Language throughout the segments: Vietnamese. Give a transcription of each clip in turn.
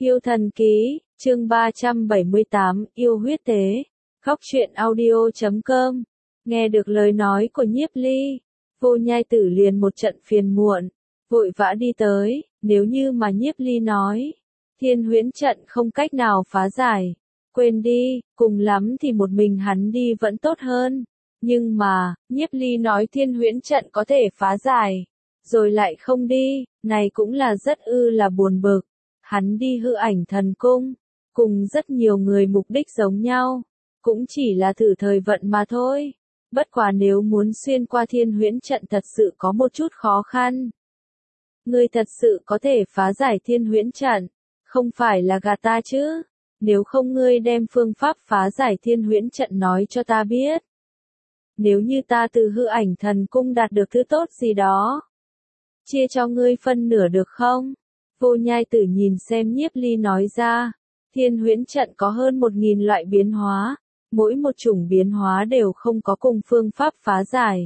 Yêu thần ký, chương 378, yêu huyết tế. Khóc truyện audio.com. Nghe được lời nói của Nhiếp Ly, Vô Nhai Tử liền một trận phiền muộn, vội vã đi tới. Nếu như mà Nhiếp Ly nói, Thiên Huyễn trận không cách nào phá giải, quên đi, cùng lắm thì một mình hắn đi vẫn tốt hơn. Nhưng mà, Nhiếp Ly nói Thiên Huyễn trận có thể phá giải, rồi lại không đi, này cũng là rất là buồn bực. Hắn đi Hư Ảnh Thần Cung, cùng rất nhiều người mục đích giống nhau, cũng chỉ là thử thời vận mà thôi. Bất quá nếu muốn xuyên qua Thiên Huyễn trận thật sự có một chút khó khăn. Ngươi thật sự có thể phá giải Thiên Huyễn trận, không phải là gạt ta chứ? Nếu không ngươi đem phương pháp phá giải Thiên Huyễn trận nói cho ta biết. Nếu như ta từ Hư Ảnh Thần Cung đạt được thứ tốt gì đó, chia cho ngươi phân nửa được không? Vô Nhai Tử nhìn xem Nhiếp Ly nói ra, Thiên Huyễn trận có hơn 1000 loại biến hóa, mỗi một chủng biến hóa đều không có cùng phương pháp phá giải.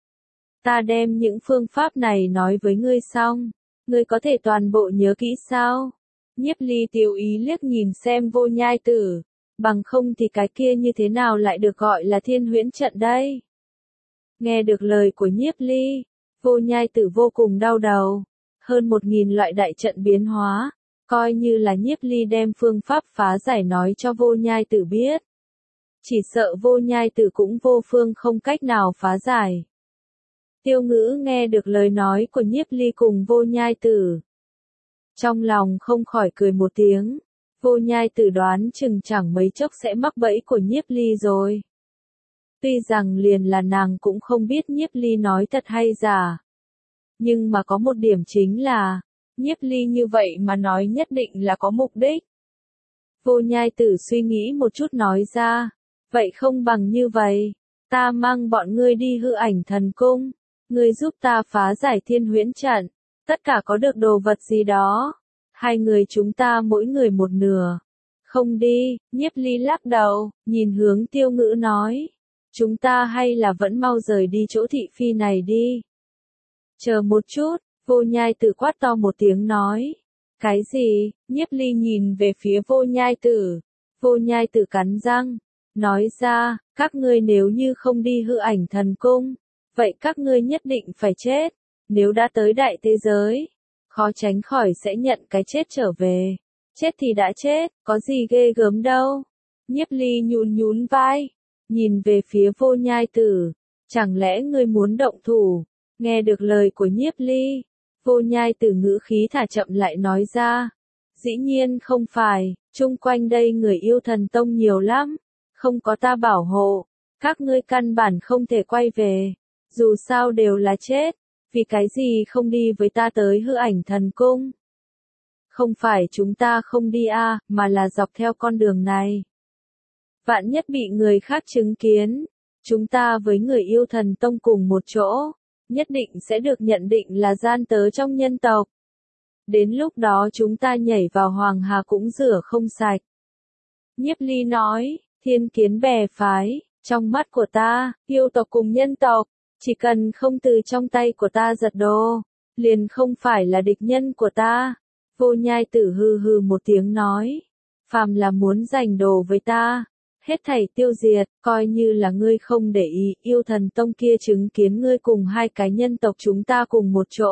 Ta đem những phương pháp này nói với ngươi xong, ngươi có thể toàn bộ nhớ kỹ sao? Nhiếp Ly tiểu ý liếc nhìn xem Vô Nhai Tử, bằng không thì cái kia như thế nào lại được gọi là Thiên Huyễn trận đây? Nghe được lời của Nhiếp Ly, Vô Nhai Tử vô cùng đau đầu. Hơn 1000 loại đại trận biến hóa, coi như là Nhiếp Ly đem phương pháp phá giải nói cho Vô Nhai Tử biết. Chỉ sợ Vô Nhai Tử cũng vô phương không cách nào phá giải. Tiêu Ngữ nghe được lời nói của Nhiếp Ly cùng Vô Nhai Tử, trong lòng không khỏi cười một tiếng. Vô Nhai Tử đoán chừng chẳng mấy chốc sẽ mắc bẫy của Nhiếp Ly rồi. Tuy rằng liền là nàng cũng không biết Nhiếp Ly nói thật hay giả. Nhưng mà có một điểm chính là, Nhiếp Ly như vậy mà nói nhất định là có mục đích. Vô Nhai Tử suy nghĩ một chút nói ra, vậy không bằng như vậy, ta mang bọn ngươi đi Hư Ảnh Thần Cung, ngươi giúp ta phá giải Thiên Huyễn trận, tất cả có được đồ vật gì đó, hai người chúng ta mỗi người một nửa. Không đi, Nhiếp Ly lắc đầu, nhìn hướng Tiêu Ngữ nói, chúng ta hay là vẫn mau rời đi chỗ thị phi này đi. Chờ một chút, Vô Nhai Tử quát to một tiếng nói. Cái gì? Nhiếp Ly nhìn về phía Vô Nhai Tử. Vô Nhai Tử cắn răng, nói ra, các ngươi nếu như không đi Hư Ảnh Thần Cung, vậy các ngươi nhất định phải chết. Nếu đã tới đại thế giới, khó tránh khỏi sẽ nhận cái chết trở về. Chết thì đã chết, có gì ghê gớm đâu. Nhiếp Ly nhún vai, nhìn về phía Vô Nhai Tử. Chẳng lẽ ngươi muốn động thủ? Nghe được lời của Nhiếp Ly, Vô Nhai Tử ngữ khí thả chậm lại nói ra. Dĩ nhiên không phải, chung quanh đây người yêu thần tông nhiều lắm, không có ta bảo hộ, các ngươi căn bản không thể quay về, dù sao đều là chết, vì cái gì không đi với ta tới Hư Ảnh Thần Cung? Không phải chúng ta không đi mà là dọc theo con đường này. Vạn nhất bị người khác chứng kiến, chúng ta với người yêu thần tông cùng một chỗ, nhất định sẽ được nhận định là gian tớ trong nhân tộc. Đến lúc đó chúng ta nhảy vào Hoàng Hà cũng rửa không sạch. Nhiếp Ly nói, thiên kiến bè phái, trong mắt của ta, yêu tộc cùng nhân tộc, chỉ cần không từ trong tay của ta giật đồ, liền không phải là địch nhân của ta. Vô Nhai Tử hừ một tiếng nói, phàm là muốn giành đồ với ta, hết thảy tiêu diệt, coi như là ngươi không để ý, yêu thần tông kia chứng kiến ngươi cùng hai cái nhân tộc chúng ta cùng một chỗ.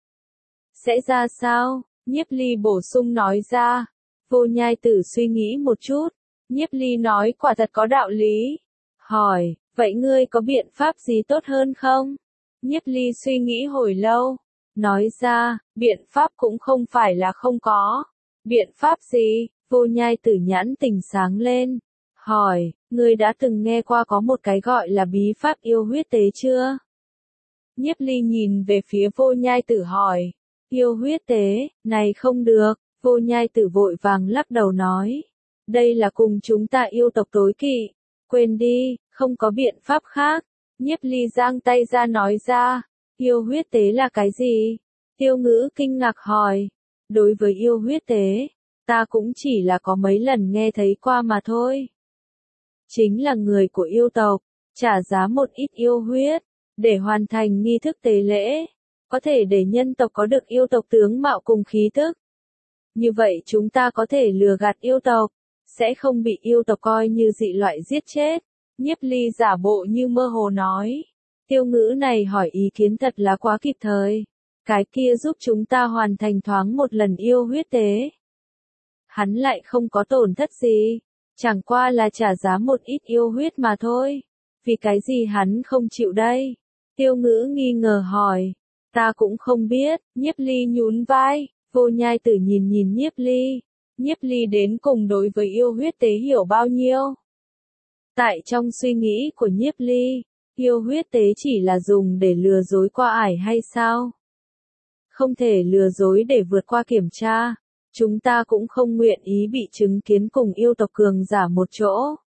Sẽ ra sao? Nhiếp Ly bổ sung nói ra. Vô Nhai Tử suy nghĩ một chút, Nhiếp Ly nói quả thật có đạo lý. Hỏi, vậy ngươi có biện pháp gì tốt hơn không? Nhiếp Ly suy nghĩ hồi lâu, nói ra, biện pháp cũng không phải là không có. Biện pháp gì? Vô Nhai Tử nhãn tỉnh sáng lên. Hỏi, ngươi đã từng nghe qua có một cái gọi là bí pháp yêu huyết tế chưa? Nhiếp Ly nhìn về phía Vô Nhai Tử hỏi, yêu huyết tế, này không được. Vô Nhai Tử vội vàng lắc đầu nói, đây là cùng chúng ta yêu tộc tối kỵ, quên đi, không có biện pháp khác. Nhiếp Ly giang tay ra nói ra, yêu huyết tế là cái gì? Tiêu Ngữ kinh ngạc hỏi, đối với yêu huyết tế, ta cũng chỉ là có mấy lần nghe thấy qua mà thôi. Chính là người của yêu tộc, trả giá một ít yêu huyết, để hoàn thành nghi thức tế lễ, có thể để nhân tộc có được yêu tộc tướng mạo cùng khí tức. Như vậy chúng ta có thể lừa gạt yêu tộc, sẽ không bị yêu tộc coi như dị loại giết chết. Nhiếp Ly giả bộ như mơ hồ nói. Tiêu Ngữ này hỏi ý kiến thật là quá kịp thời. Cái kia giúp chúng ta hoàn thành thoáng một lần yêu huyết tế. Hắn lại không có tổn thất gì, chẳng qua là trả giá một ít yêu huyết mà thôi. Vì cái gì hắn không chịu đây? Tiêu Ngữ nghi ngờ hỏi. Ta cũng không biết. Nhiếp Ly nhún vai. Vô Nhai Tử nhìn nhìn Nhiếp Ly. Nhiếp Ly đến cùng đối với yêu huyết tế hiểu bao nhiêu? Tại trong suy nghĩ của Nhiếp Ly, yêu huyết tế chỉ là dùng để lừa dối qua ải hay sao? Không thể lừa dối để vượt qua kiểm tra. Chúng ta cũng không nguyện ý bị chứng kiến cùng yêu tộc cường giả một chỗ.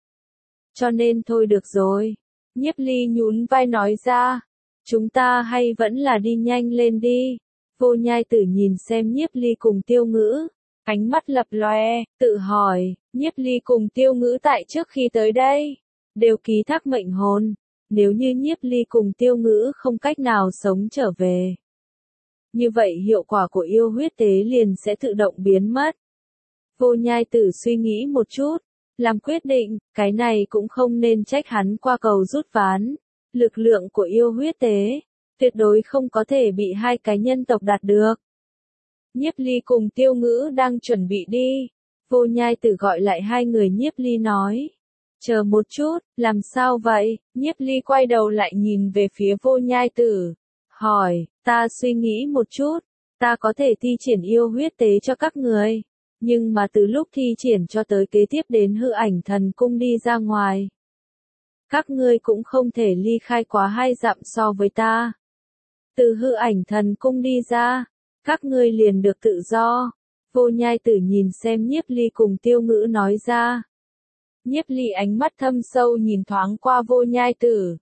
Cho nên thôi được rồi. Nhiếp Ly nhún vai nói ra. Chúng ta hay vẫn là đi nhanh lên đi. Vô Nhai Tử nhìn xem Nhiếp Ly cùng Tiêu Ngữ. Ánh mắt lập lòe, tự hỏi, Nhiếp Ly cùng Tiêu Ngữ tại trước khi tới đây, đều ký thác mệnh hồn. Nếu như Nhiếp Ly cùng Tiêu Ngữ không cách nào sống trở về, như vậy hiệu quả của yêu huyết tế liền sẽ tự động biến mất. Vô Nhai Tử suy nghĩ một chút, làm quyết định, cái này cũng không nên trách hắn qua cầu rút ván. Lực lượng của yêu huyết tế, tuyệt đối không có thể bị hai cái nhân tộc đạt được. Nhiếp Ly cùng Tiêu Ngữ đang chuẩn bị đi. Vô Nhai Tử gọi lại hai người. Nhiếp Ly nói. Chờ một chút, làm sao vậy? Nhiếp Ly quay đầu lại nhìn về phía Vô Nhai Tử. Hỏi, ta suy nghĩ một chút, ta có thể thi triển yêu huyết tế cho các người. Nhưng mà từ lúc thi triển cho tới kế tiếp đến Hư Ảnh Thần Cung đi ra ngoài, các ngươi cũng không thể ly khai quá 2 dặm so với ta. Từ Hư Ảnh Thần Cung đi ra, các ngươi liền được tự do. Vô Nhai Tử nhìn xem Nhiếp Ly cùng Tiêu Ngữ nói ra. Nhiếp Ly ánh mắt thâm sâu nhìn thoáng qua Vô Nhai Tử.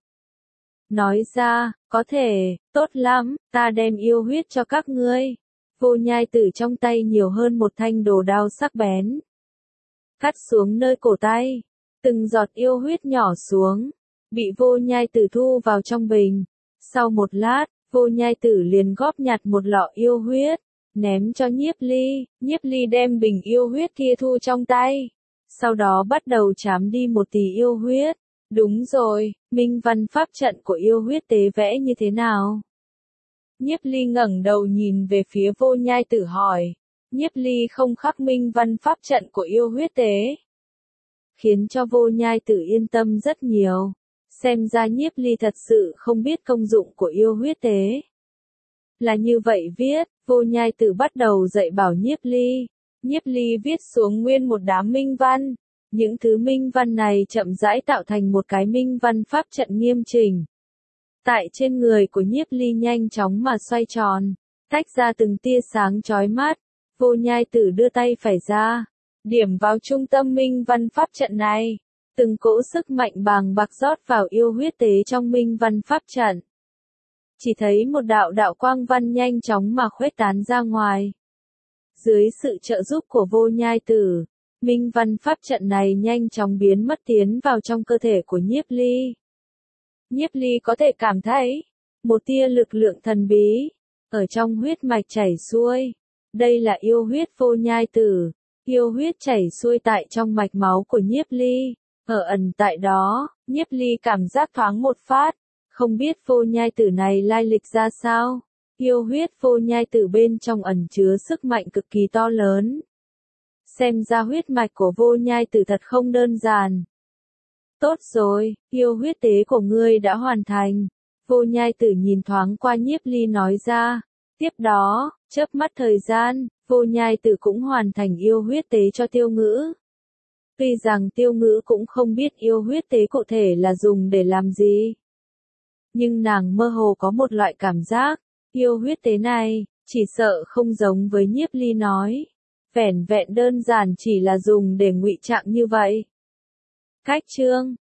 Nói ra, có thể, tốt lắm, ta đem yêu huyết cho các ngươi. Vô Nhai Tử trong tay nhiều hơn một thanh đồ đao sắc bén. Cắt xuống nơi cổ tay. Từng giọt yêu huyết nhỏ xuống. Bị Vô Nhai Tử thu vào trong bình. Sau một lát, Vô Nhai Tử liền góp nhặt một lọ yêu huyết. Ném cho Nhiếp Ly. Nhiếp Ly đem bình yêu huyết kia thu trong tay. Sau đó bắt đầu trám đi một tỷ yêu huyết. Đúng rồi, minh văn pháp trận của yêu huyết tế vẽ như thế nào? Nhiếp Ly ngẩng đầu nhìn về phía Vô Nhai Tử hỏi. Nhiếp Ly không khắc minh văn pháp trận của yêu huyết tế, khiến cho Vô Nhai Tử yên tâm rất nhiều. Xem ra Nhiếp Ly thật sự không biết công dụng của yêu huyết tế. Là như vậy viết, Vô Nhai Tử bắt đầu dạy bảo Nhiếp Ly. Nhiếp Ly viết xuống nguyên một đám minh văn. Những thứ minh văn này chậm rãi tạo thành một cái minh văn pháp trận nghiêm chỉnh. Tại trên người của Nhiếp Ly nhanh chóng mà xoay tròn, tách ra từng tia sáng chói mắt. Vô Nhai Tử đưa tay phải ra, điểm vào trung tâm minh văn pháp trận này. Từng cỗ sức mạnh bàng bạc rót vào yêu huyết tế trong minh văn pháp trận. Chỉ thấy một đạo đạo quang văn nhanh chóng mà khuếch tán ra ngoài. Dưới sự trợ giúp của Vô Nhai Tử, minh văn pháp trận này nhanh chóng biến mất tiến vào trong cơ thể của Nhiếp Ly. Nhiếp Ly có thể cảm thấy một tia lực lượng thần bí ở trong huyết mạch chảy xuôi. Đây là yêu huyết Vô Nhai Tử. Yêu huyết chảy xuôi tại trong mạch máu của Nhiếp Ly. Ở ẩn tại đó, Nhiếp Ly cảm giác thoáng một phát. Không biết Vô Nhai Tử này lai lịch ra sao. Yêu huyết Vô Nhai Tử bên trong ẩn chứa sức mạnh cực kỳ to lớn. Xem ra huyết mạch của Vô Nhai Tử thật không đơn giản. Tốt rồi, yêu huyết tế của ngươi đã hoàn thành. Vô Nhai Tử nhìn thoáng qua Nhiếp Ly nói ra. Tiếp đó, chớp mắt thời gian, Vô Nhai Tử cũng hoàn thành yêu huyết tế cho Tiêu Ngữ. Tuy rằng Tiêu Ngữ cũng không biết yêu huyết tế cụ thể là dùng để làm gì, nhưng nàng mơ hồ có một loại cảm giác, yêu huyết tế này, chỉ sợ không giống với Nhiếp Ly nói. Vẻn vẹn đơn giản chỉ là dùng để ngụy trang như vậy. Cách chương